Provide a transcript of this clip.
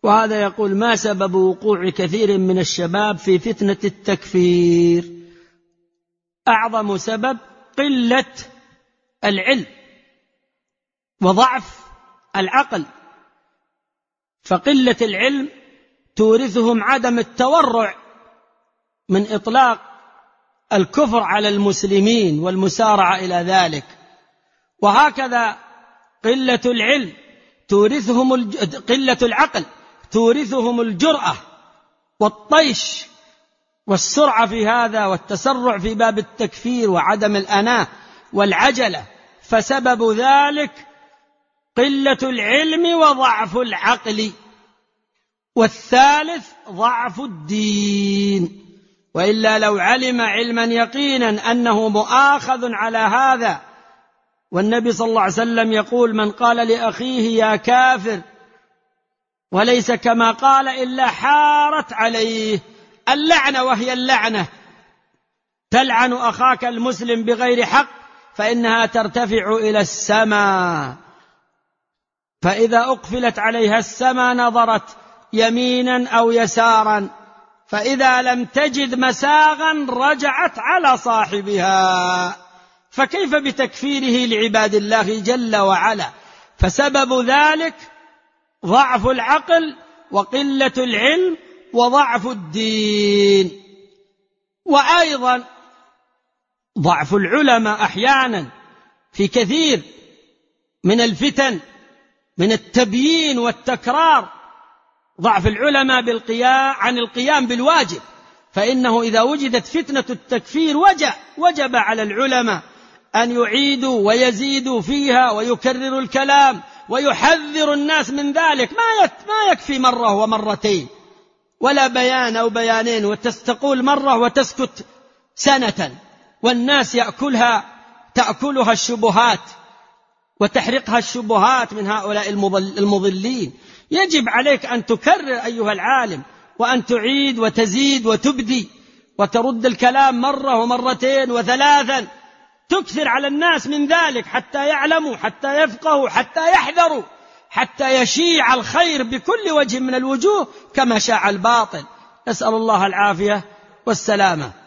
وهذا يقول: ما سبب وقوع كثير من الشباب في فتنة التكفير؟ أعظم سبب قلة العلم وضعف العقل، فقلة العلم تورثهم عدم التورع من إطلاق الكفر على المسلمين والمسارعة إلى ذلك، وهكذا قلة العلم قلة العقل تورثهم الجرأة والطيش والسرعة في هذا والتسرع في باب التكفير وعدم الأناة والعجلة، فسبب ذلك قلة العلم وضعف العقل. والثالث ضعف الدين، وإلا لو علم علما يقينا أنه مؤاخذ على هذا، والنبي صلى الله عليه وسلم يقول: من قال لأخيه يا كافر وليس كما قال إلا حارت عليه اللعنة، وهي اللعنة تلعن أخاك المسلم بغير حق فإنها ترتفع إلى السماء، فإذا أقفلت عليها السماء نظرت يمينا أو يسارا، فإذا لم تجد مساغا رجعت على صاحبها، فكيف بتكفيره لعباد الله جل وعلا؟ فسبب ذلك ضعف العقل وقلة العلم وضعف الدين، وأيضا ضعف العلماء أحيانا في كثير من الفتن من التبيين والتكرار، ضعف العلماء عن القيام بالواجب، فإنه إذا وجدت فتنة التكفير وجب على العلماء أن يعيدوا ويزيدوا فيها ويكرروا الكلام ويحذر الناس من ذلك. ما يكفي مرة ومرتين ولا بيان أو بيانين وتستقول مرة وتسكت سنة، والناس تأكلها الشبهات وتحرقها الشبهات من هؤلاء المضلين. يجب عليك أن تكرر أيها العالم، وأن تعيد وتزيد وتبدي وترد الكلام مرة ومرتين وثلاثا، تكثر على الناس من ذلك حتى يعلموا، حتى يفقهوا، حتى يحذروا، حتى يشيع الخير بكل وجه من الوجوه كما شاع الباطل. نسأل الله العافية والسلامة.